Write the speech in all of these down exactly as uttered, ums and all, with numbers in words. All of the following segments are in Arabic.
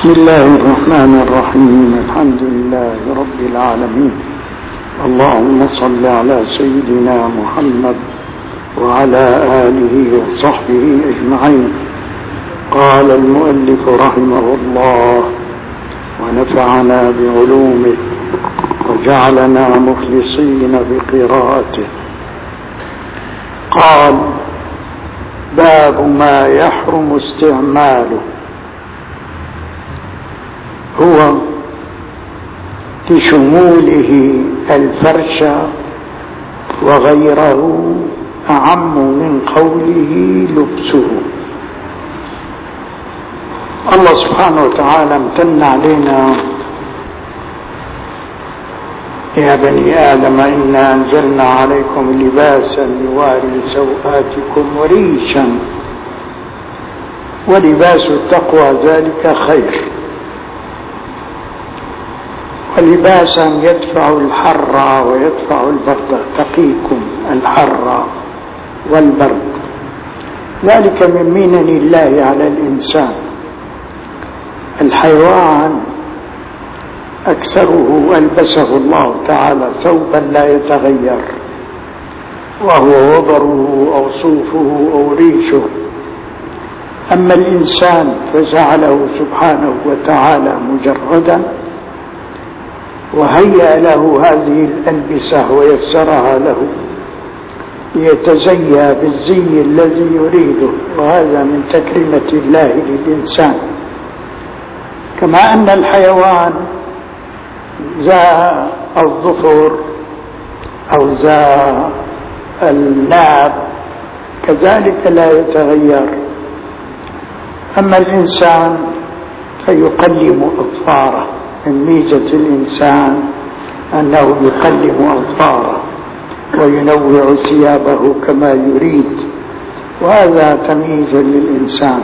بسم الله الرحمن الرحيم. الحمد لله رب العالمين. اللهم صل على سيدنا محمد وعلى آله وصحبه أجمعين. قال المؤلف رحمه الله ونفعنا بعلومه وجعلنا مخلصين بقراءته. قال: باب ما يحرم استعماله، هو لشموله الفرش وغيره أعم من قوله لبسه. الله سبحانه وتعالى امتن علينا: يا بني آدم إنا أنزلنا عليكم لباسا يواري سوآتكم وريشا ولباس التقوى ذلك خير، ولباسا يدفع الحر ويدفع البرد، تقيكم الحر والبرد. ذلك من منن الله على الإنسان. الحيوان أكثره ألبسه الله تعالى ثوبا لا يتغير، وهو وبره أو صوفه أو ريشه. أما الإنسان فجعله سبحانه وتعالى مجردا، وهيأ له هذه الألبسة ويسرها له ليتزيى بالزي الذي يريده، وهذا من تكريمة الله للإنسان. كما أن الحيوان ذا الظفر أو ذا الناب كذلك لا يتغير. أما الإنسان فيقلم أظفاره، من ميزة الإنسان أنه يقلم أظفاره وينوع ثيابه كما يريد، وهذا تمييز للإنسان.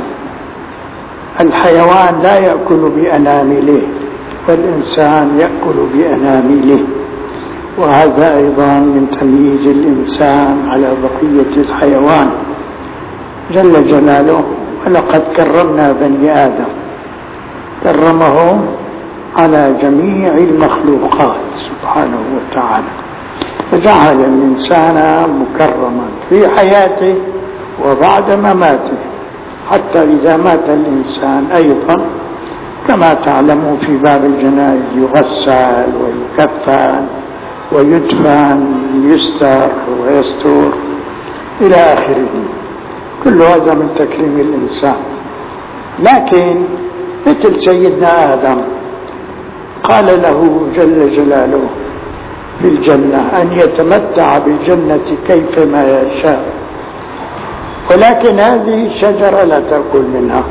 الحيوان لا يأكل بأنامله، والإنسان يأكل بأنامله، وهذا أيضا من تمييز الإنسان على بقية الحيوان جل جلاله. ولقد كرمنا بني آدم، كرمهم على جميع المخلوقات سبحانه وتعالى، فجعل الإنسان مكرما في حياته وبعد مماته، حتى إذا مات الإنسان أيضا كما تعلمون في باب الجنائز يغسل ويكفن ويدفن، يستر ويستر إلى آخره. كل هذا من تكريم الإنسان. لكن مثل سيدنا آدم قال له جل جلاله في الجنة أن يتمتع بالجنة كيفما يشاء، ولكن هذه الشجرة لا تأكل منها.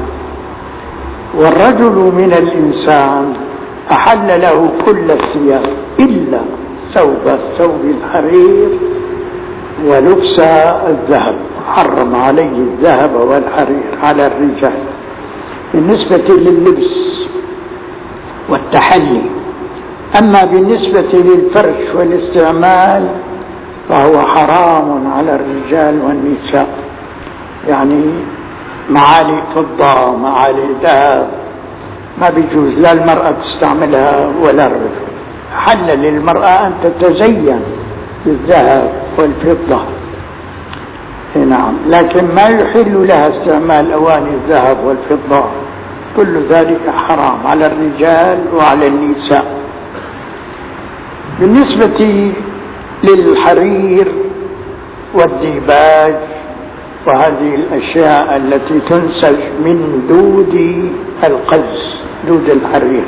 والرجل من الإنسان أحل له كل الثياب إلا ثوب الثوب الحرير ولبس الذهب، حرم عليه الذهب والحرير على الرجال بالنسبة لللبس والتحلي. أما بالنسبة للفرش والاستعمال فهو حرام على الرجال والنساء، يعني معالي فضة معالي ذهب ما بيجوز لا المرأة تستعملها ولا الرجل. حل للمرأة أن تتزين بالذهب والفضة، نعم، لكن ما يحل لها استعمال أواني الذهب والفضة. كل ذلك حرام على الرجال وعلى النساء. بالنسبة للحرير والديباج وهذه الأشياء التي تنسج من دود القز، دود الحرير،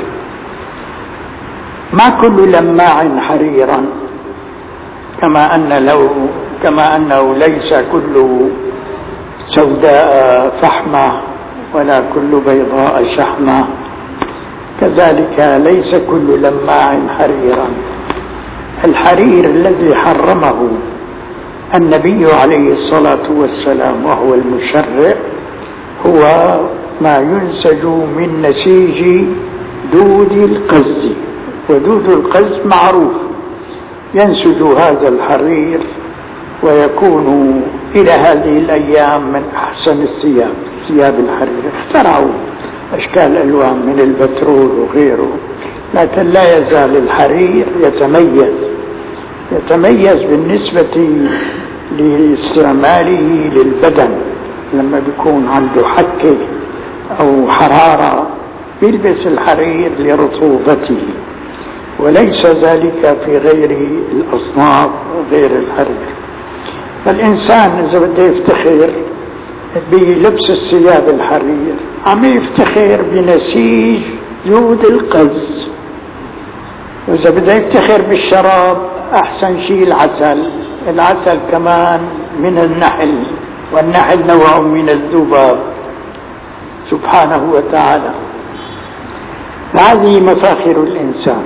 ما كل لماع حريرا، كما أن لو كما أنه ليس كل سوداء فحمة ولا كل بيضاء شحمة، كذلك ليس كل لماع حريرا. الحرير الذي حرمه النبي عليه الصلاة والسلام وهو المشرع هو ما ينسج من نسيج دود القز، ودود القز معروف، ينسج هذا الحرير ويكون إلى هذه الأيام من أحسن الثياب، ثياب الحرير. اخترعوا أشكال ألوان من البترول وغيره، لكن لا يزال الحرير يتميز يتميز بالنسبة لاستعماله للبدن. لما بيكون عنده حكة أو حرارة يلبس الحرير لرطوبته، وليس ذلك في غير الأصناف وغير الحرير. فالإنسان إذا بده يفتخر بلبس الثياب الحرير عم يفتخر بنسيج جود القز، وإذا بده يفتخر بالشراب أحسن شيء العسل. العسل كمان من النحل، والنحل نوع من الذباب سبحانه وتعالى. هذه مفاخر الإنسان.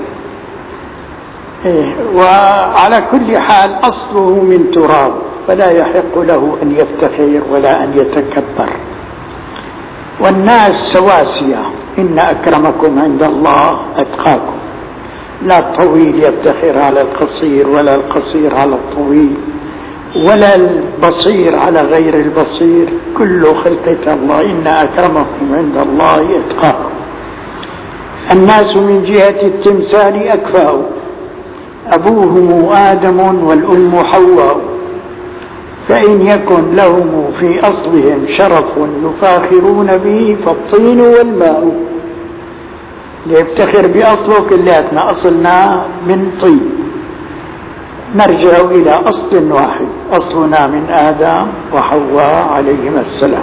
وعلى كل حال أصله من تراب، فلا يحق له أن يفتخر ولا أن يتكبر. والناس سواسية، إن أكرمكم عند الله أتقاكم. لا الطويل يفتخر على القصير، ولا القصير على الطويل، ولا البصير على غير البصير، كل خلقة الله. إن أكرمكم عند الله أتقاكم. الناس من جهة التمثال أكفاء، أبوهم آدم والأم حواء، فإن يكن لهم في أصلهم شرف يفاخرون به فالطين والماء. ليفتخر بأصله كلياتنا أصلنا من طين، نرجع إلى أصل واحد، أصلنا من آدم وحواء عليهما السلام.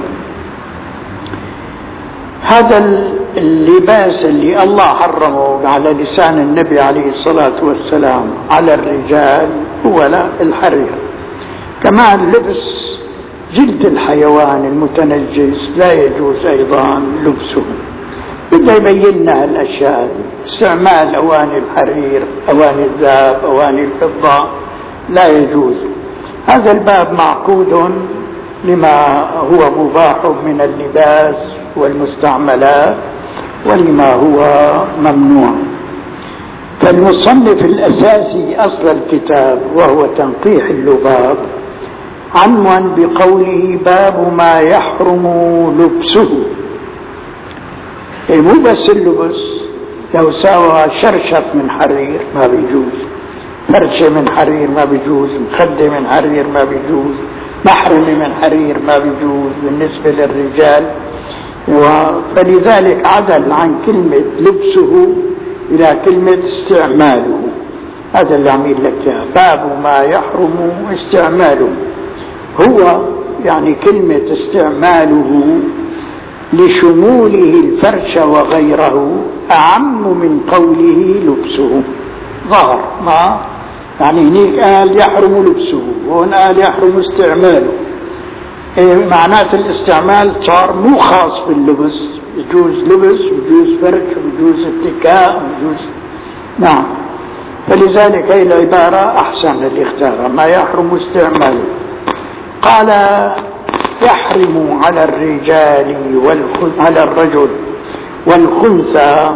هذا اللباس اللي الله حرمه على لسان النبي عليه الصلاة والسلام على الرجال هو الحرير. كمان لبس جلد الحيوان المتنجس لا يجوز أيضا لبسه. بده يبين لنا الأشياء دي. استعمال أواني الحرير، أواني الذهب، أواني الفضة لا يجوز. هذا الباب معقود لما هو مباح من اللباس والمستعملات ولما هو ممنوع. فالمصنف الأساسي أصل الكتاب وهو تنقيح اللباب عنوان بقوله باب ما يحرم لبسه. إيه مو بس اللبس، لو ساوى شرشف من حرير ما بيجوز، فرشة من حرير ما بيجوز، مخدة من حرير ما بيجوز، محرمة من حرير ما بيجوز بالنسبة للرجال. فلذلك عدل عن كلمة لبسه إلى كلمة استعماله. هذا اللي عميل لك باب ما يحرم استعماله. هو يعني كلمة استعماله لشموله الفرش وغيره أعم من قوله لبسه. ظهر ما يعني هنيك قال يحرم لبسه، وهون قال يحرم استعماله. إيه معنات الاستعمال صار مو خاص باللبس، يجوز لبس ويجوز فرش ويجوز اتكاء ويجوز. نعم، فلذلك هي العبارة أحسن الاختيار ما يحرم استعماله. قال يحرم على الرجال على الرجل والخنثى،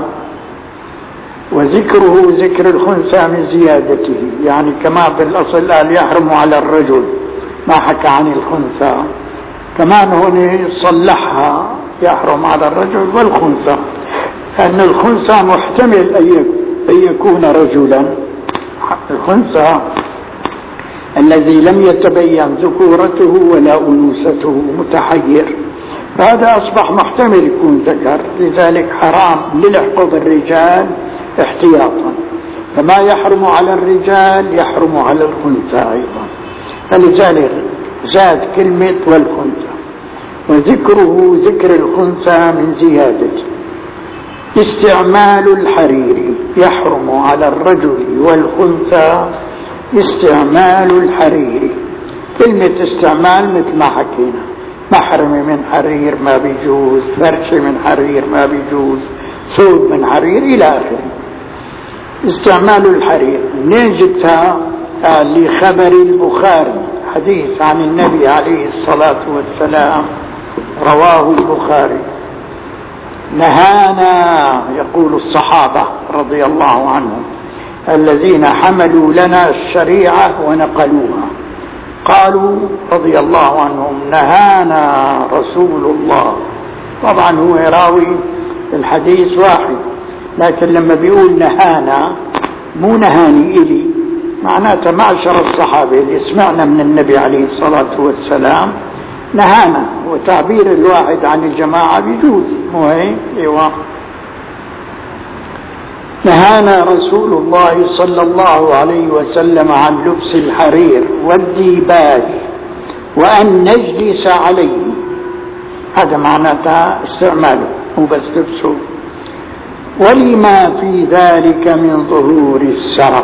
وذكره ذكر الخنثى من زيادته، يعني كما بالأصل قال يحرم على الرجل ما حكى عن الخنثى، كمان هنا صلحها يحرم على الرجل والخنثى، لأن الخنثى محتمل أن يكون رجلا. الخنثى الذي لم يتبين ذكورته ولا أنوثته متحير، فهذا أصبح محتمل يكون ذكر، لذلك حرام للحق بالرجال احتياطا. فما يحرم على الرجال يحرم على الخنثى أيضا، فلذلك زاد كلمة والخنثى، وذكره ذكر الخنثى من زيادته. استعمال الحرير يحرم على الرجل والخنثى استعمال الحرير. كلمة استعمال مثل ما حكينا، محرم من حرير ما بيجوز، فرش من حرير ما بيجوز، ثوب من حرير إلى آخره. استعمال الحرير منين جبتها؟ قال لخبر البخاري، حديث عن النبي عليه الصلاة والسلام رواه البخاري، نهانا، يقول الصحابة رضي الله عنهم الذين حملوا لنا الشريعة ونقلوها، قالوا رضي الله عنهم نهانا رسول الله. طبعا هو راوي الحديث واحد، لكن لما بيقول نهانا مو نهاني إلي، معناته معشر الصحابة اللي سمعنا من النبي عليه الصلاة والسلام نهانا، وتعبير الواحد عن الجماعة بيجوز، مو هيك؟ ايوه. نهانا رسول الله صلى الله عليه وسلم عن لبس الحرير والديباج وأن نجلس عليه، هذا معناتها استعماله مو بس لبسه، ولما في ذلك من ظهور السرف.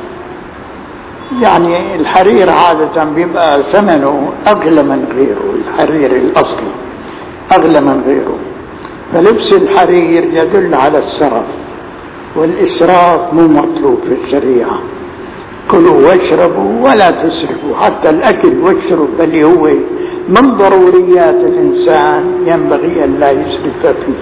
يعني الحرير عادة بيبقى ثمنه أغلى من غيره، الحرير الأصلي أغلى من غيره، فلبس الحرير يدل على السرف، والإسراف مو مطلوب في الشريعة. كلوا واشربوا ولا تسرفوا، حتى الأكل والشرب اللي هو من ضروريات الإنسان ينبغي أن لا يسرف فيه.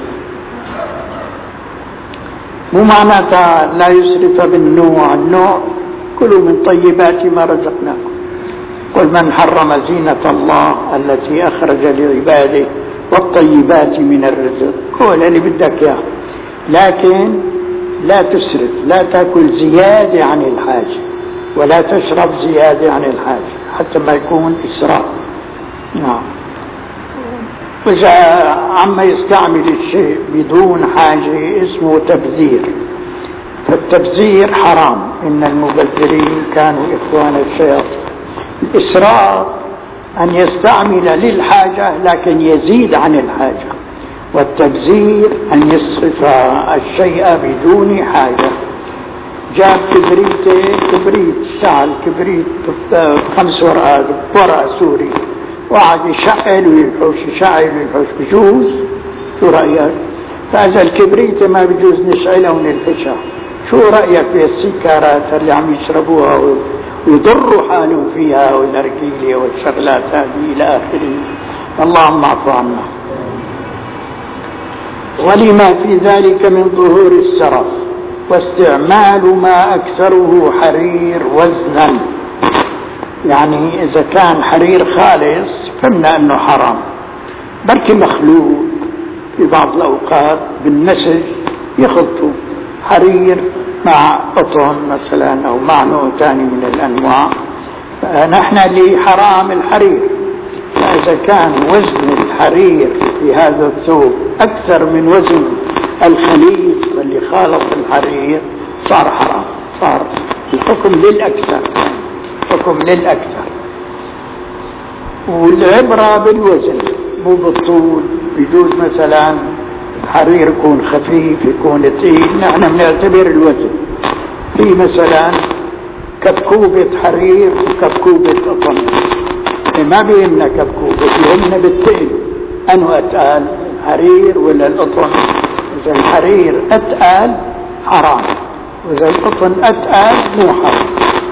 مو معناتها لا يسرف بالنوع، النوع كلوا من طيبات ما رزقناكم، قل من حرم زينة الله التي أخرج لعباده والطيبات من الرزق، كل اللي بدك اياه، لكن لا تسرف، لا تأكل زيادة عن الحاجة ولا تشرب زيادة عن الحاجة حتى ما يكون إسراف. نعم. وإذا عما يستعمل الشيء بدون حاجة اسمه تبذير، فالتبذير حرام، إن المبذرين كانوا إخوان الشياطين. الإسراف أن يستعمل للحاجة لكن يزيد عن الحاجة، والتبذير أن يصرف الشيء بدون حاجة. جاب كبريت كبريت اشتعل كبريت خمس ورقات ورقة سوري وقعد يشعل ويلحوش يشعل ويلحوش، بجوز؟ شو رأيك؟ فإذا الكبريت ما بجوز نشعلها ونلحشها، شو رأيك في السيكارات اللي عم يشربوها ويضروا حالهم فيها والنرجيلة والشغلات هذه إلى آخره؟ اللهم اعف عنا. ولما في ذلك من ظهور السرف واستعمال ما أكثره حرير وزنا. يعني إذا كان حرير خالص فهمنا أنه حرام، بركي مخلوط في بعض الأوقات بالنسج يخلطوا حرير مع قطن مثلا أو مع نوع ثاني من الأنواع، فنحن اللي حرام الحرير. فإذا كان وزن الحرير في هذا الثوب أكثر من وزن الخليط واللي خالط الحرير صار حرام، صار الحكم للأكثر، حكم للأكثر. والعبرة بالوزن مو بالطول. بيجوز مثلا الحرير يكون خفيف يكون ثقيل، نحن بنعتبر الوزن. في مثلا كبكوبة حرير وكبكوبة قطن، ما بيهمنا كبكوبة، بيهمنا بالثقل، أنه أتقال الحرير ولا القطن. إذا الحرير أتقال حرام، وإذا القطن أتقال مو حرام.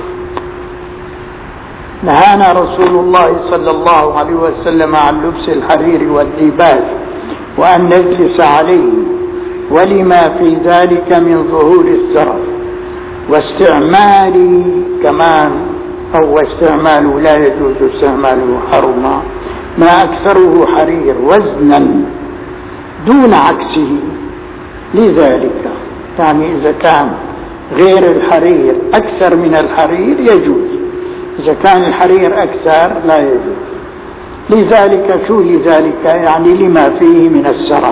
نهانا رسول الله صلى الله عليه وسلم عن لبس الحرير والديباج وأن نجلس عليه، ولما في ذلك من ظهور السرف واستعمال كمان أو استعماله لا يجوز استعماله حرما ما أكثره حرير وزنا دون عكسه. لذلك يعني إذا كان غير الحرير أكثر من الحرير يجوز، إذا كان الحرير أكثر لا يجوز. لذلك شو لذلك؟ يعني لما فيه من السرف،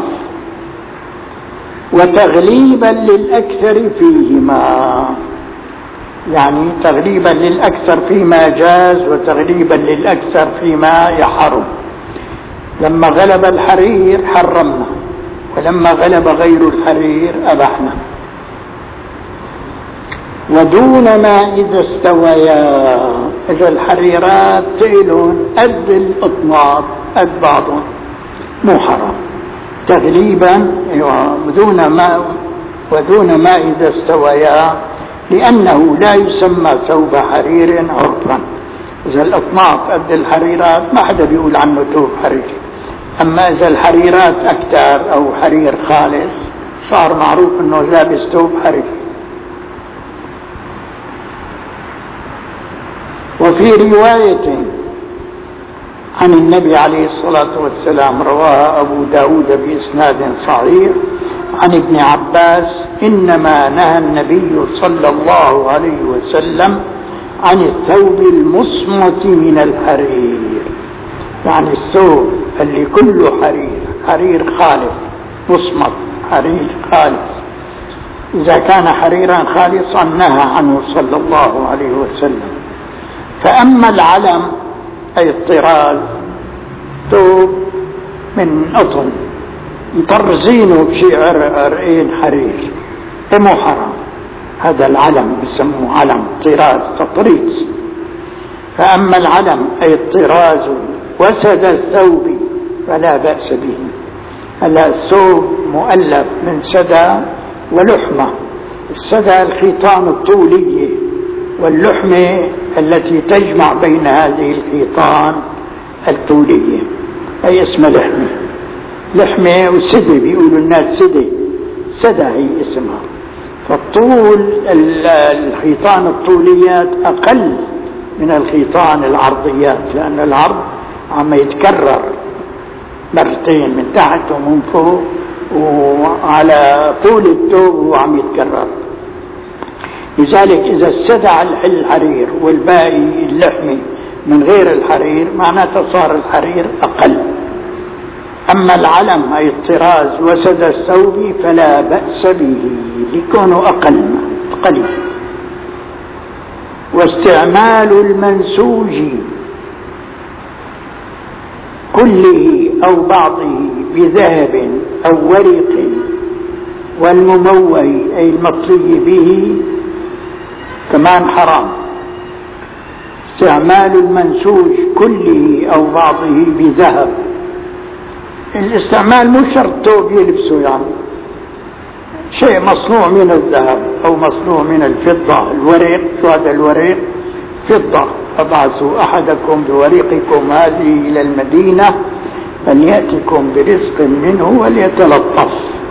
وتغليبا للأكثر فيهما، يعني تغليبا للأكثر فيما جاز وتغليبا للأكثر فيما يحرم. لما غلب الحرير حرمنا، ولما غلب غير الحرير أبحنا. ودون ما إذا استويا، إذا الحريرات تقلون قد الأطناب قد بعضهم مو حرام تغليبا. ودون ما ودون ما إذا استويا، لأنه لا يسمى ثوب حرير عرفا. إذا الأطناب قد الحريرات ما حدا بيقول عنه ثوب حرير، أما إذا الحريرات أكثر أو حرير خالص صار معروف أنه لابس ثوب حرير. وفي رواية عن النبي عليه الصلاة والسلام رواها أبو داود بإسناد صحيح عن ابن عباس إنما نهى النبي صلى الله عليه وسلم عن الثوب المصمت من الحرير، يعني الثوب اللي كله حرير، حرير خالص مصمت، حرير خالص. إذا كان حريرا خالصا نهى عنه صلى الله عليه وسلم. فأما العلم أي الطراز، ثوب من قطن مطرزينه بشيء عرقين حرير، مو حرام، هذا العلم بسموه علم، طراز، تطريز. فأما العلم أي الطراز وسد الثوب فلا بأس به. هلا الثوب مؤلف من سدى ولحمة، السدى الخيطان الطولية، واللحمة التي تجمع بين هذه الخيطان الطولية أي اسمها لحمة. لحمة وسدى بيقولوا الناس سدى، سدى هي اسمها. فالطول الخيطان الطوليات أقل من الخيطان العرضيات، لأن العرض عم يتكرر مرتين من تحت ومن فوق وعلى طول الثوب وعم يتكرر. لذلك إذا استدعى الحرير والباقي اللحمي من غير الحرير معناته صار الحرير أقل. أما العلم أي الطراز وسد الثوب فلا بأس به لكونه أقل قليل. واستعمال المنسوج كله أو بعضه بذهب أو ورق والمموه أي المطلي به كمان حرام. استعمال المنسوج كله أو بعضه بذهب، الاستعمال مو شرط ثوب يلبسه، يعني شيء مصنوع من الذهب أو مصنوع من الفضة. الورق، هذا الورق فضة، فابعثوا أحدكم بورقكم هذه إلى المدينة فليأتكم برزق منه وليتلطف.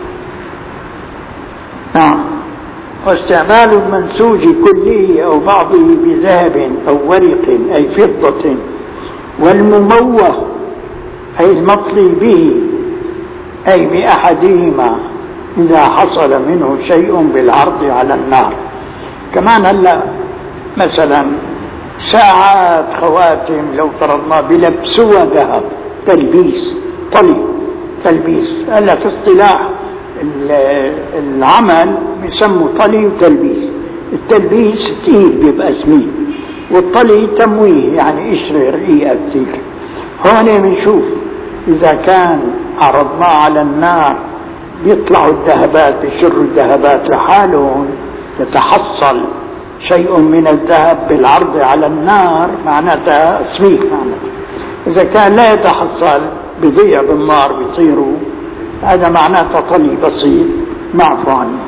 نعم. واستعمال المنسوج كله أو بعضه بذهب أو ورق أي فضة، والمموه أي المطلي به أي بأحدهما إذا حصل منه شيء بالعرض على النار. كمان هلا مثلا ساعات، خواتم لو فرضنا بلبسوها ذهب، تلبيس، طلي، تلبيس. هلا في اصطلاح العمل بيسموا طلي وتلبيس. التلبيس كثير بيبقى سمين، والطلي تمويه يعني قشرة رقيقة كثير. هون بنشوف إذا كان عرضناه على النار بيطلعوا الذهبات، بيشروا الذهبات لحالهم، يتحصل شيء من الذهب بالعرض على النار، معناتها سميك. معناتها إذا كان لا يتحصل بيضيع بالنار بيطيروا، هذا معناته طلي بسيط معفو عنه.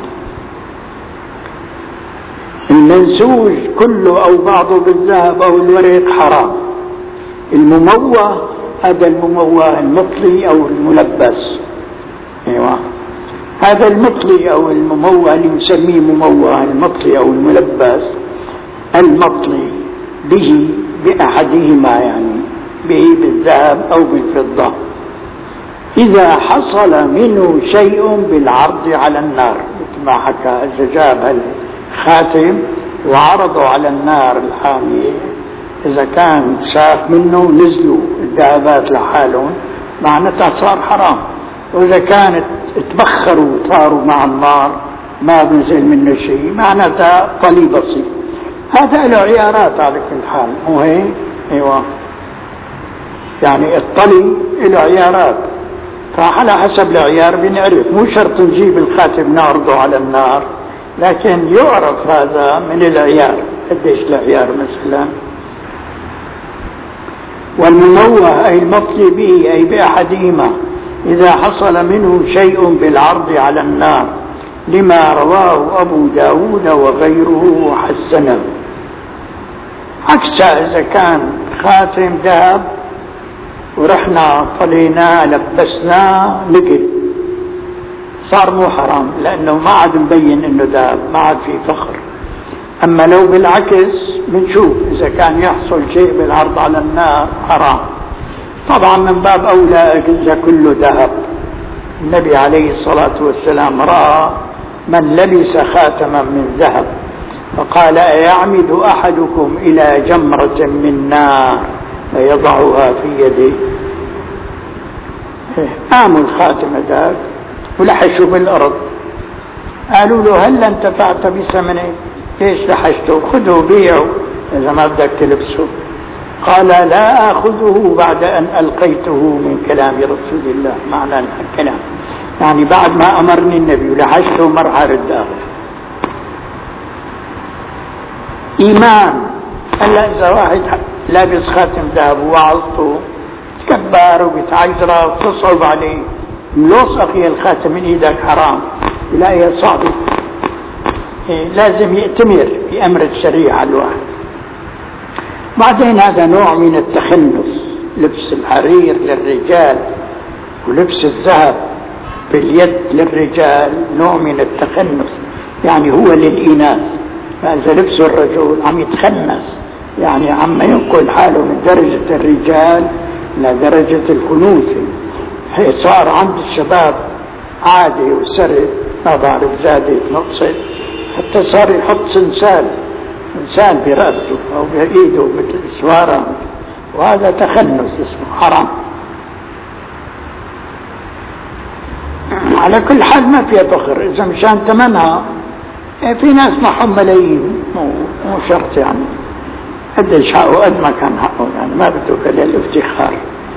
المنسوج كله أو بعضه بالذهب أو الورق حرام. المموه، هذا المموه المطلي أو الملبس. ايوه، هذا المطلي أو المموه اللي نسميه مموه، المطلي أو الملبس، المطلي به بأحدهما، يعني به بالذهب أو بالفضة، إذا حصل منه شيء بالعرض على النار. مثل ما حكى، إذا جاب الخاتم وعرضوا على النار الحامية، إذا كان شاف منه نزلوا الذهبات لحالهم معناتها صار حرام. وإذا كانت تبخروا صاروا مع النار ما بنزل منه شيء معناتها طلي بسيط. هذا له عيارات على كل حال، مو هيك؟ ايوه، يعني الطلي له عيارات، فعلى حسب العيار بنعرف. مو شرط نجيب الخاتم نعرضه على النار، لكن يعرف هذا من العيار. قديش العيار مثلا؟ والمموه أي المطلي به أي بأحدهما إذا حصل منه شيء بالعرض على النار، لما رواه أبو داود وغيره وحسنه. عكس إذا كان خاتم ذهب ورحنا طليناه لبسناه نقل، صار مو حرام، لأنه ما عاد مبين إنه ذهب، ما عاد في فخر. أما لو بالعكس بنشوف إذا كان يحصل شيء بالعرض على النار حرام. طبعا من باب أولى إذا كله ذهب، النبي عليه الصلاة والسلام رأى من لبس خاتما من ذهب فقال: أيعمد أحدكم إلى جمرة من نار فيضعها في يده؟ قاموا الخاتم ذاك ولحشوا بالأرض. قالوا له: هل انتفعت بثمنه؟ ليش لحشته؟ خذه بيعه إذا ما بدك تلبسه. قال: لا آخذه بعد أن ألقيته من كلام رسول الله. معنى الكلام يعني بعد ما أمرني النبي ولحشته مرة رد آخذ. إيمان. هلا إذا واحد لابس خاتم ذهب ووعظته تكبر وبتعجره وتصعب عليه، ملوصق يا الخاتم من إيدك حرام، لا هي صعبة. لازم يأتمر بأمر الشريعة الواحد. بعدين هذا نوع من التخنص، لبس الحرير للرجال ولبس الذهب باليد للرجال نوع من التخنص، يعني هو للإناث. فإذا لبسه الرجل عم يتخنس، يعني عم ينقل حاله من درجة الرجال إلى درجة الخنوسة. هي صار عند الشباب عادي وسرد، ما بعرف زادت نقصت، حتى صار يحط سنسال إنسان برقبته أو بإيده مثل السوارة، وهذا تخنس اسمه حرام. على كل حال ما فيها فخر إذا مشان ثمنها. في ناس معهم ملايين، مو شرط يعني قديش حقه قد ما كان حقه، يعني ما بده كل الافتخار.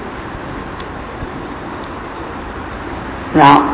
نعم.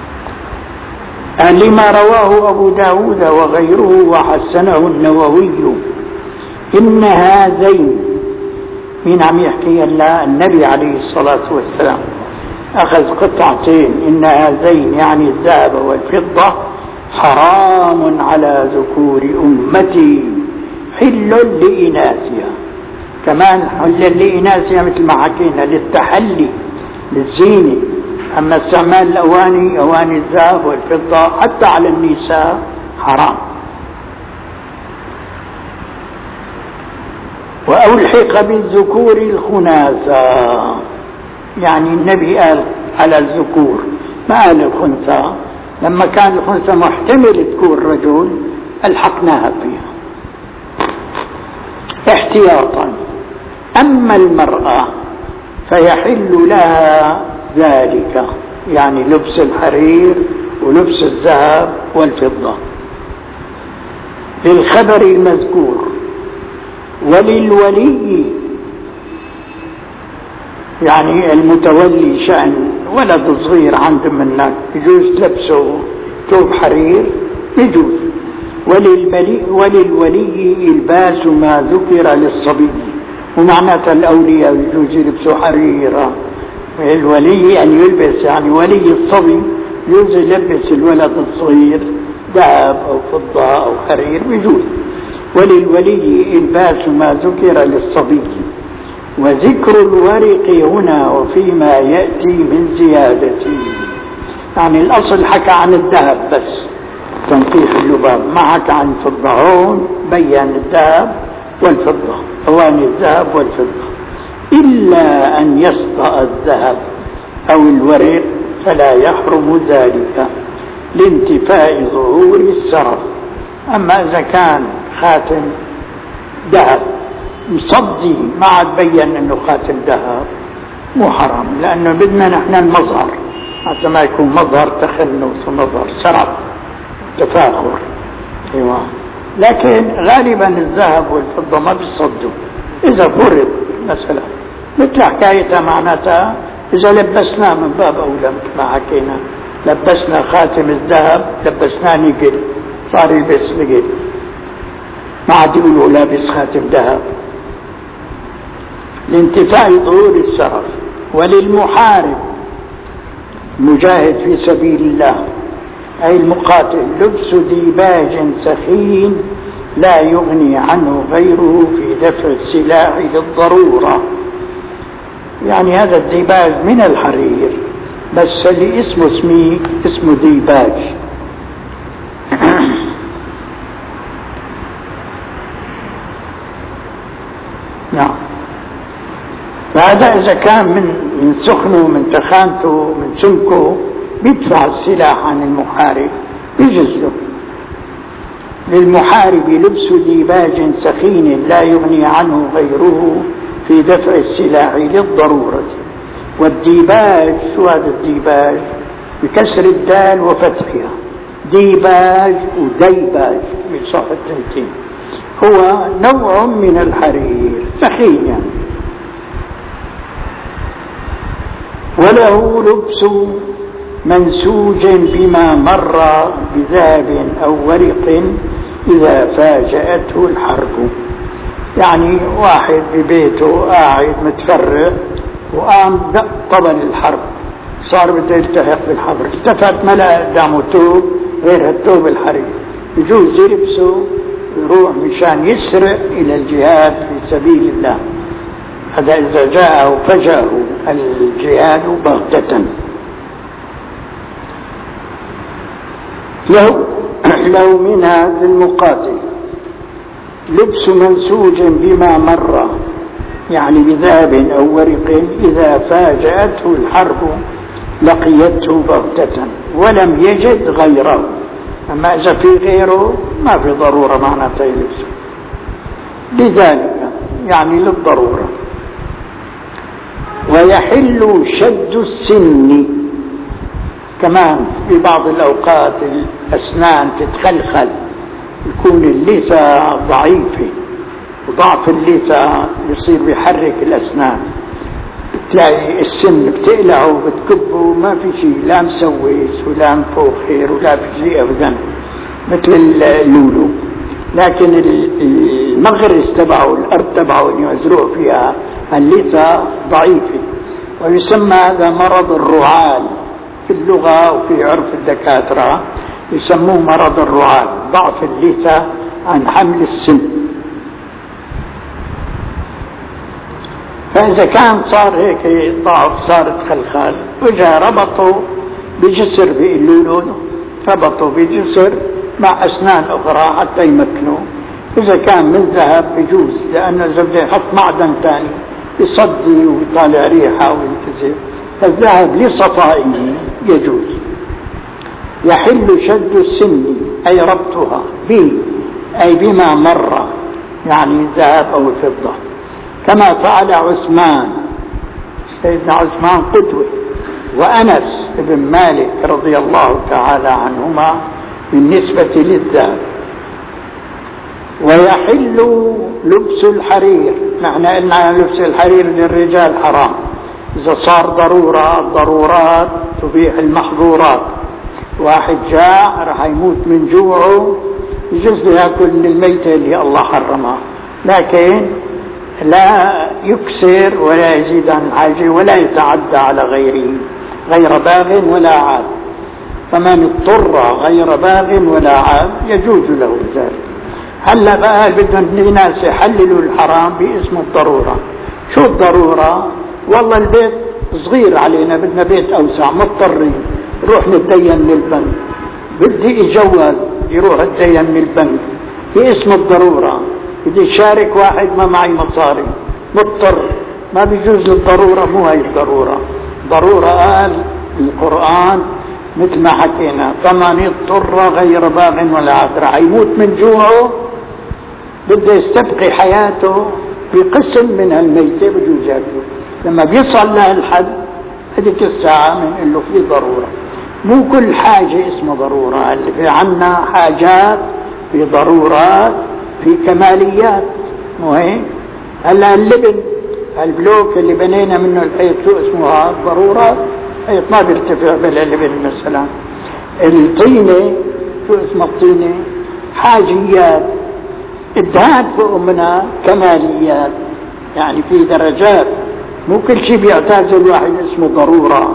لما رواه أبو داود وغيره وحسنه النووي إن هذين، مين عم يحكي؟ الله النبي عليه الصلاة والسلام أخذ قطعتين، إن هذين يعني الذهب والفضة حرام على ذكور أمتي حل لإناثها. كمان حل لإناثها مثل ما حكينا للتحلي للزينة. أما استعمال الأواني، أواني الذهب والفضة حتى على النساء حرام. وألحق بالذكور الخناثى، يعني النبي قال على الذكور ما قال الخنثى. لما كان الخنثى محتمل تكون رجل ألحقناها فيها احتياطا. أما المرأة فيحل لها ذلك، يعني لبس الحرير ولبس الذهب والفضة للخبر المذكور. وللولي يعني المتولي شأن ولد صغير عند منك يجوز لبسه ثوب حرير يجوز. وللولي, وللولي إلباس ما ذكر للصبي، ومعناتها الأولياء يجوز يلبسوا حريرا. الولي أن يلبس يعني ولي الصبي يجوز يلبس الولد الصغير ذهب أو فضة أو حرير يجوز. وللولي إلباس ما ذكر للصبي. وذكر الورق هنا وفيما يأتي من زيادته، يعني الأصل حكى عن الذهب بس تنقيح اللباب، ما حكى عن الفضة. هون بيّن الذهب والفضة، أواني الذهب والفضة. إلا أن يسطأ الذهب أو الورق فلا يحرم ذلك لانتفاء ظهور السرف. أما إذا كان خاتم ذهب مصدي ما عاد بين انه خاتم ذهب مو حرام، لانه بدنا نحن المظهر حتى ما يكون مظهر تخنص ومظهر شرف تفاخر. ايوه، لكن غالبا الذهب والفضه ما بيصدوا اذا فرض مثلا، مثل حكايتها معناتها اذا لبسناه من باب اولى، مثل ما حكينا لبسنا خاتم الذهب لبسناه نقل صار يلبس نقل، ما عاد يقولوا لابس خاتم ذهب لانتفاء ظهور السرف. وللمحارب مجاهد في سبيل الله أي المقاتل لبس ديباج سخين لا يغني عنه غيره في دفع السلاح للضرورة. يعني هذا الديباج من الحرير بس اللي اسمه اسمي اسمه ديباج. نعم. فهذا إذا كان من من سخنه من تخانته من سمكه بيدفع السلاح عن المحارب بيجزه. للمحارب لبس ديباج سخين لا يغني عنه غيره في دفع السلاح للضرورة. والديباج شو هذا الديباج؟ بكسر الدال وفتحها، ديباج وديباج بصح التنتين، هو نوع من الحرير سخين يعني. وله لبس منسوج بما مر بذهب أو ورق إذا فاجأته الحرب. يعني واحد ببيته قاعد متفرغ وقام دق طبل الحرب، صار بده يلتحق بالحرب، استفاد ملأ قدامه توب غير التوب الحرير، يجوز يلبسه يروح مشان يسرع إلى الجهاد في سبيل الله. هذا إذا جاءه فجأه الجهاد بغتة. له لو من هذا المقاتل لبس منسوج بما مر، يعني بذهب أو ورق إذا فاجأته الحرب لقيته بغتة ولم يجد غيره. أما إذا في غيره ما في ضرورة معناته يلبسه، لذلك يعني للضرورة. ويحل شد السن كمان في بعض الأوقات الأسنان تتخلخل، يكون اللثة ضعيفة وضعف اللثة يصير بيحرك الأسنان، تلاقي السن بتقلعه وبتكبه ما في شيء، لا مسوس ولا مفوق خير ولا في شيء أبدا مثل اللولو. لكن المغرس تبعه الأرض تبعه اللي مزروع فيها اللثة ضعيفة، ويسمى هذا مرض الرعال في اللغة وفي عرف الدكاترة، يسموه مرض الرعال، ضعف اللثة عن حمل السن. فإذا كان صار هيك ضعف صارت خلخال وجاء ربطوا بجسر بيقولوا له، ربطوا بجسر مع أسنان أخرى حتى يمكنوا. إذا كان من ذهب بجوز، لأنه إذا بده يحط معدن ثاني يصدي ويطالع ريحة وينتزع، فالذهب لصفائه يجوز. يحل شد السن أي ربطها به أي بما مر، يعني الذهب أو الفضة، كما فعل عثمان سيدنا عثمان قدوة، وأنس بن مالك رضي الله تعالى عنهما بالنسبة للذهب. ويحل لبس الحرير، معنى أن لبس الحرير للرجال حرام، إذا صار ضرورة، الضرورات تبيح المحظورات. واحد جاء راح يموت من جوعه يجوز له ياكل من الميتة اللي الله حرمها، لكن لا يكسر ولا يزيد عن حاجة ولا يتعدى على غيره غير باغ ولا عاد. فمن اضطر غير باغ ولا عاد يجوز له ذلك. هلا بقى بدهم ناس يحللوا الحرام باسم الضرورة. شو الضرورة؟ والله البيت صغير علينا، بدنا بيت أوسع، مضطرين نروح نتدين من البنك، بدي يجوز يروح يتدين من البنك باسم الضرورة. بدي يشارك واحد ما معي مصاري، مضطر، ما بيجوز الضرورة. مو هاي الضرورة، ضرورة قال القرآن مثل ما حكينا، فمن اضطر غير باغ ولا عاد، راح يموت من جوعه بده يستبقي حياته بقسم من الميتة بجوز ياكله. لما بيصل له الحد هذيك الساعة بنقول له في ضرورة. مو كل حاجة اسمها ضرورة، اللي في عنا حاجات في ضرورات في كماليات، مو هيك؟ هلا اللبن البلوك اللي بنينا منه الحيط شو اسمها؟ ضرورات، حيط ما بيرتفع بلا لبن مثلا. الطينة شو اسمها؟ الطينة حاجيات. الذهب فوق منها كماليات، يعني في درجات، مو كل شيء بيعتاز الواحد اسمه ضرورة.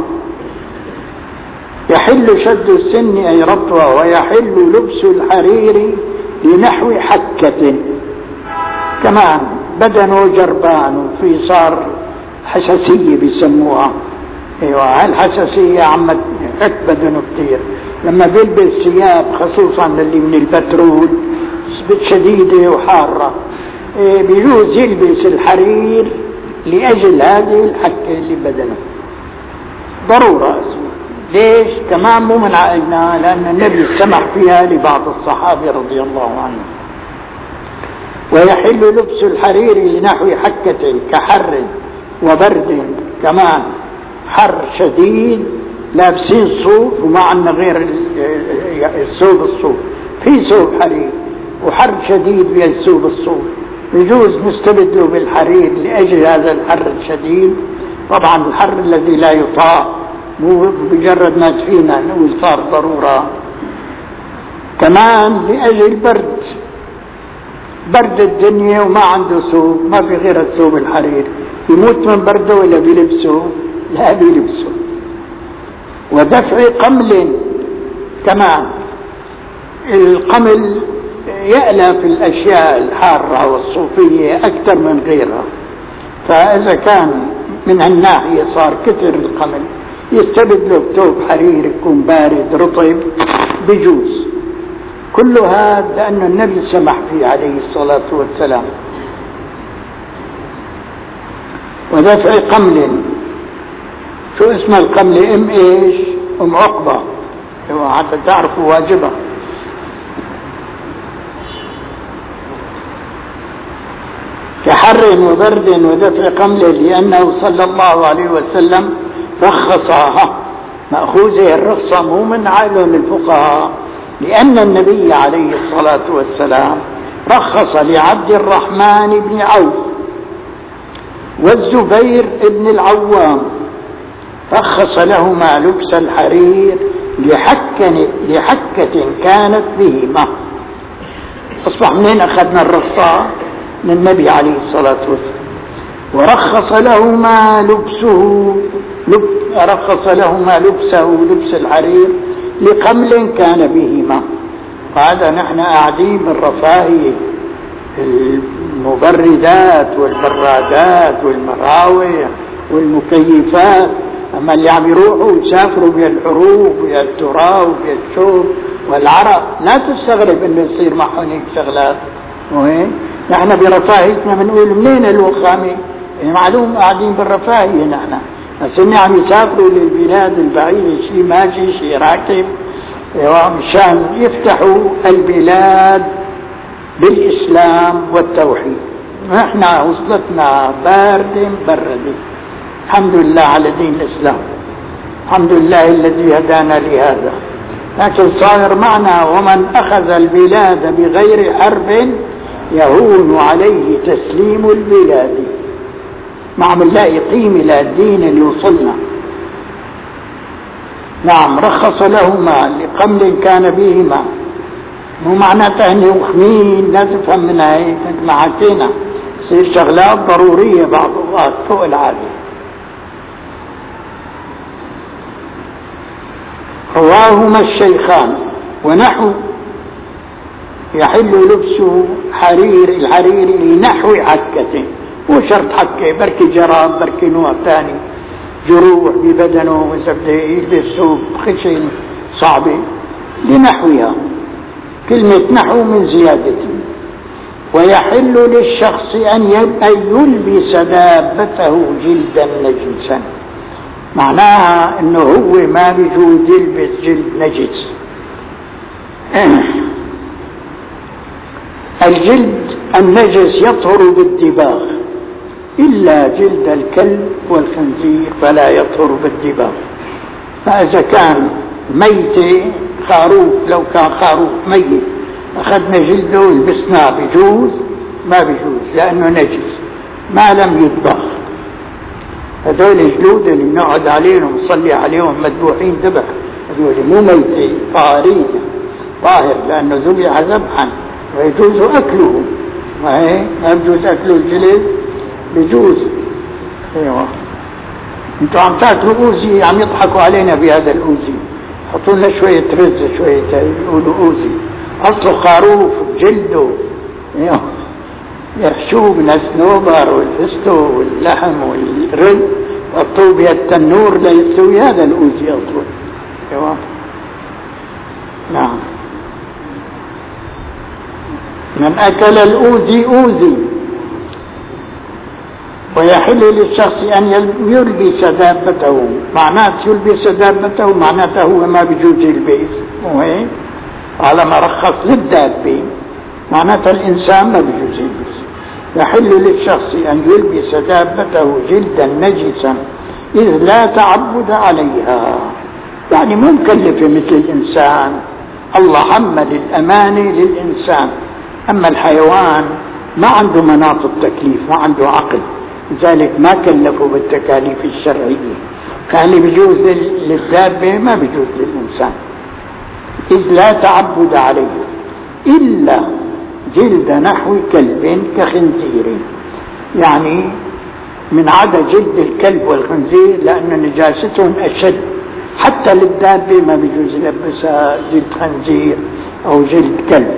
يحل شد السن أي ربطها. ويحل لبس الحرير لنحو حكة، كمان بدنه جربان وفي صار حساسية بيسموها. ايوه الحساسية عم حك بدنه كتير، لما بيلبس ثياب خصوصا اللي من البترول شديدة وحارة، إيه بيجوز يلبس الحرير لأجل هذه الحكة اللي بدنه. ضرورة اسمه ليش؟ كمان مو من عائلنا، لأن النبي سمح فيها لبعض الصحابة رضي الله عنهم. ويحل لبس الحرير لنحو حكة كحر وبرد، كمان حر شديد لابسين صوف وما عندنا غير الثوب الصوف، في ثوب حرير وحر شديد بيثوب الصوف، يجوز نستبدله بالحرير لأجل هذا الحر الشديد. طبعا الحر الذي لا يطاق، مو بجرد ما فينا نقول صار ضرورة. كمان لأجل البرد، برد الدنيا وما عنده ثوب، ما في غير الثوب الحرير، يموت من برده ولا بيلبسه؟ لا بيلبسه. ودفع قمل، كمان القمل يألف الأشياء الحارة والصوفية أكثر من غيرها، فإذا كان من الناحية صار كثر القمل يستبدله بثوب حرير يكون بارد رطب بجوز. كل هذا لأن النبي سمح فيه عليه الصلاة والسلام. ودفع قمل، شو اسم القمل؟ ام ايش؟ ام عقبة، حتى تعرفوا واجبة. كحر وبرد ودفع قمل، لأنه صلى الله عليه وسلم رخصها، مأخوذة الرخصة مو من عالم الفقهاء، لأن النبي عليه الصلاة والسلام رخص لعبد الرحمن بن عوف والزبير بن العوام، رخص لهما لبس الحرير لحكة, لحكة كانت بهما. أصبح منين أخذنا الرخصة؟ من النبي عليه الصلاة والسلام. ورخص لهما لبسه لب رخص لهما لبسه لبس الحرير لقمل كان بهما. وهذا نحن قاعدين بالرفاهية، المبردات والبرادات والمراوح والمكيفات، أما اللي عم يروحوا يسافروا بها الحروب ويا التراب ويا الشوب والعرق لا تستغرب انه يصير معهم هيك شغلات. وين نحن برفاهيتنا بنقول منين الوخامة؟ معلوم قاعدين بالرفاهية نحن، بس اني عم يسافروا للبلاد البعيدة شيء ماشي شيء راكب مشان يفتحوا البلاد بالإسلام والتوحيد. نحن وصلتنا بارد برد، الحمد لله على دين الإسلام، الحمد لله الذي هدانا لهذا. لكن صار معنا ومن أخذ البلاد بغير حرب يهون عليه تسليم البلاد. نعم نلاقي قيمة للدين اللي وصلنا. نعم رخص لهما لقمل كان بهما، مو معناته انه وخمين، لا تفهم منها هيك مثل ما حكينا، تصير شغلات ضرورية بعض الوقت فوق العادة. رواهما الشيخان. ونحو يحل لبسه حرير الحرير لنحو حكة، مو شرط حكة، بركي جراب بركي نوع ثاني جروح ببدنه وزبده يلبسه خشن صعبة لنحوها، كلمة نحو من زيادته. ويحل للشخص أن يلبس دابته جلدا نجسا، معناها انه هو ما بيجوز يلبس جلد نجس. الجلد النجس يطهر بالدباغ، إلا جلد الكلب والخنزير فلا يطهر بالدباغ. فإذا كان ميتة خروف، لو كان خروف ميت أخذنا جلده ولبسناه بيجوز؟ ما بيجوز، لأنه نجس ما لم يدبغ. هذول الجلود اللي بنقعد عليهم ونصلي عليهم مذبوحين ذبح، هذول مو ميتين طاهرين طاهر، لأنه ذبح ذبحا ويجوز أكله. ما بيجوز أكله الجلد؟ بيجوز. ايوه انتوا عم تاكلوا اوزي، عم يضحكوا علينا بهذا الاوزي، حطوا لنا شويه رز شويه يقولوا اوزي، اصله خروف جلده. ايوه يحشوه من الصنوبر والفستو واللحم والرز حطوه بالتنور ليستوي، هذا الاوزي اصله. ايوه نعم. من اكل الاوزي اوزي ويحل للشخص أن يلبس دابته. معناته يلبس دابته معناته هو ما بيجوز يلبس، مو هيك؟ على ما رخص للدابة معناته الإنسان ما بيجوز يلبس. يحل للشخص أن يلبس دابته جلدا نجسا إذ لا تعبد عليها، يعني مو مكلفة مثل الإنسان، الله حمل الأمانة للإنسان. أما الحيوان ما عنده مناط التكليف، ما عنده عقل، لذلك ما كلفوا بالتكاليف الشرعية. كان بيجوز للدابة ما بيجوز للإنسان، إذ لا تعبد عليه إلا جلد نحو كلب كخنزير، يعني من عدا جلد الكلب والخنزير لأن نجاستهم أشد. حتى للدابة ما بيجوز يلبسها جلد خنزير أو جلد كلب.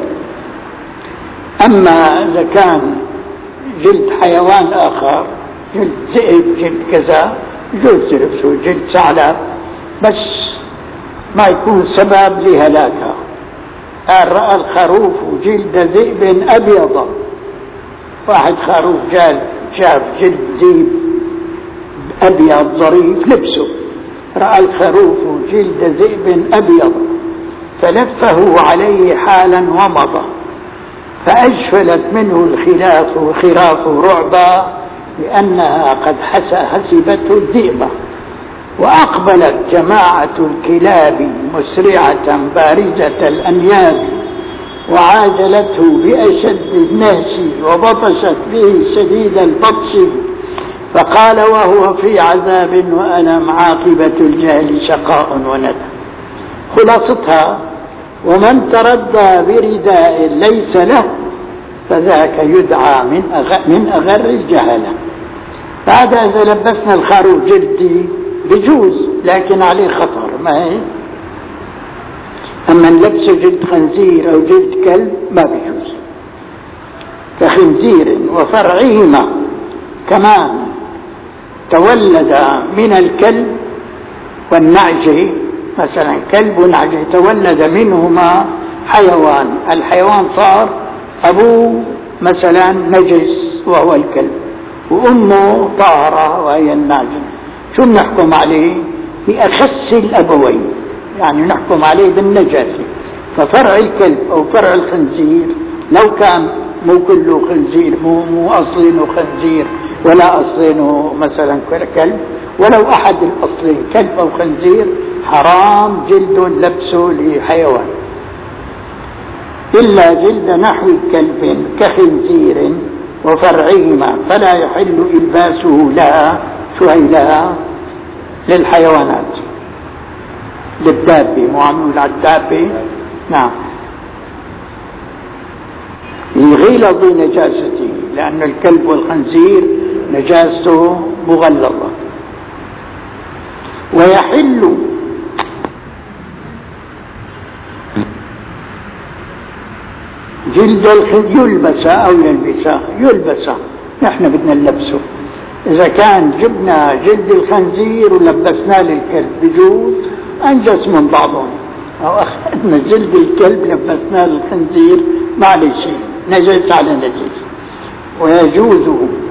أما إذا كان جلد حيوان آخر، جلد ذئب، جلد كذا، يجوز يلبسه، جلد ثعلب، بس ما يكون سبب لهلاكها. قال رأى الخروف جلد ذئب أبيض، واحد خروف جال شاف جلد ذئب أبيض ظريف لبسه، رأى الخروف جلد ذئب أبيض فلفه عليه حالا ومضى، فأجفلت منه الخلاف خراف رعبا لأنها قد حسبته الذئبة. وأقبلت جماعة الكلاب مسرعة بارزة الأنياب وعاجلته بأشد الناس وبطشت به شديد البطش، فقال وهو في عذاب وألم عاقبة الجهل شقاء وندم. خلاصتها: ومن تردى برداء ليس له فذاك يدعى من من أغر الجهلة. بعد إذا لبسنا الخروف جلدي بجوز، لكن عليه خطر، ما هي؟ أما نلبسه جلد خنزير أو جلد كلب ما بيجوز. كخنزير وفرعهما كمان تولد من الكلب والنعجة، مثلا كلب ونعجة تولد منهما حيوان، الحيوان صار أبوه مثلا نجس وهو الكلب، وأمه طاهرة وهي النعجة، شو نحكم عليه؟ بأخس الأبوين، يعني نحكم عليه بالنجاسة. ففرع الكلب أو فرع الخنزير لو كان مو كله خنزير، مو, مو أصلينه خنزير ولا أصلينه مثلا كلب، ولو أحد الأصلين كلب أو خنزير حرام جلده لبسه لحيوان، إلا جلد نحو كلب كخنزير وفرعهما فلا يحل إلباسه لها، شو هي لها؟ للحيوانات، للدابة، مو عم نقول على الدابة، نعم، لغلظ نجاسته، لأن الكلب والخنزير نجاسته مغلظة. ويحل جلد الخنزير يلبس أو يلبس يلبس، نحن بدنا نلبسه. إذا كان جبنا جلد الخنزير ولبسناه للكلب بجوز، أنجس من بعضهم، أو أخذنا جلد الكلب لبسناه للخنزير ما عليه شيء، نجس على نجس. ويجوز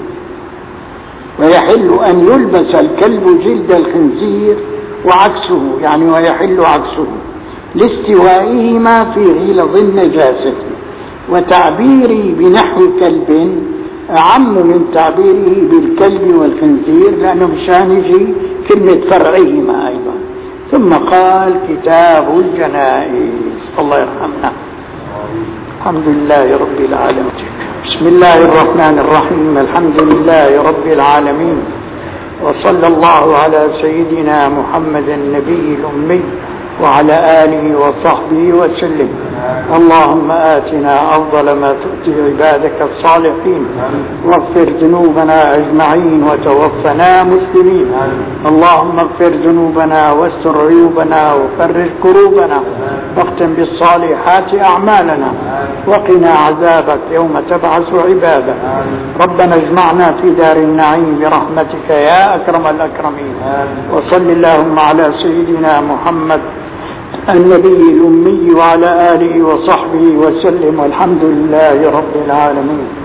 ويحل أن يلبس الكلب جلد الخنزير وعكسه، يعني ويحل عكسه لاستوائهما في غلظ النجاسة. وتعبيري بنحو كلب أعم من تعبيره بالكلب والخنزير، لأنه مشان يجي كلمة فرعهما أيضا. ثم قال: كتاب الجنائز. الله يرحمنا. الحمد لله رب العالمين. بسم الله الرحمن الرحيم. الحمد لله رب العالمين، وصلى الله على سيدنا محمد النبي الأمي وعلى آله وصحبه وسلم. اللهم آتنا أفضل ما تؤتي عبادك الصالحين، واغفر ذنوبنا أجمعين وتوفنا مسلمين. اللهم اغفر ذنوبنا واستر عيوبنا وفرج كروبنا، واختم بالصالحات أعمالنا، وقنا عذابك يوم تبعث عبادك. ربنا اجمعنا في دار النعيم برحمتك يا أكرم الأكرمين. وصل اللهم على سيدنا محمد النبي الأمي وعلى آله وصحبه وسلم، والحمد لله رب العالمين.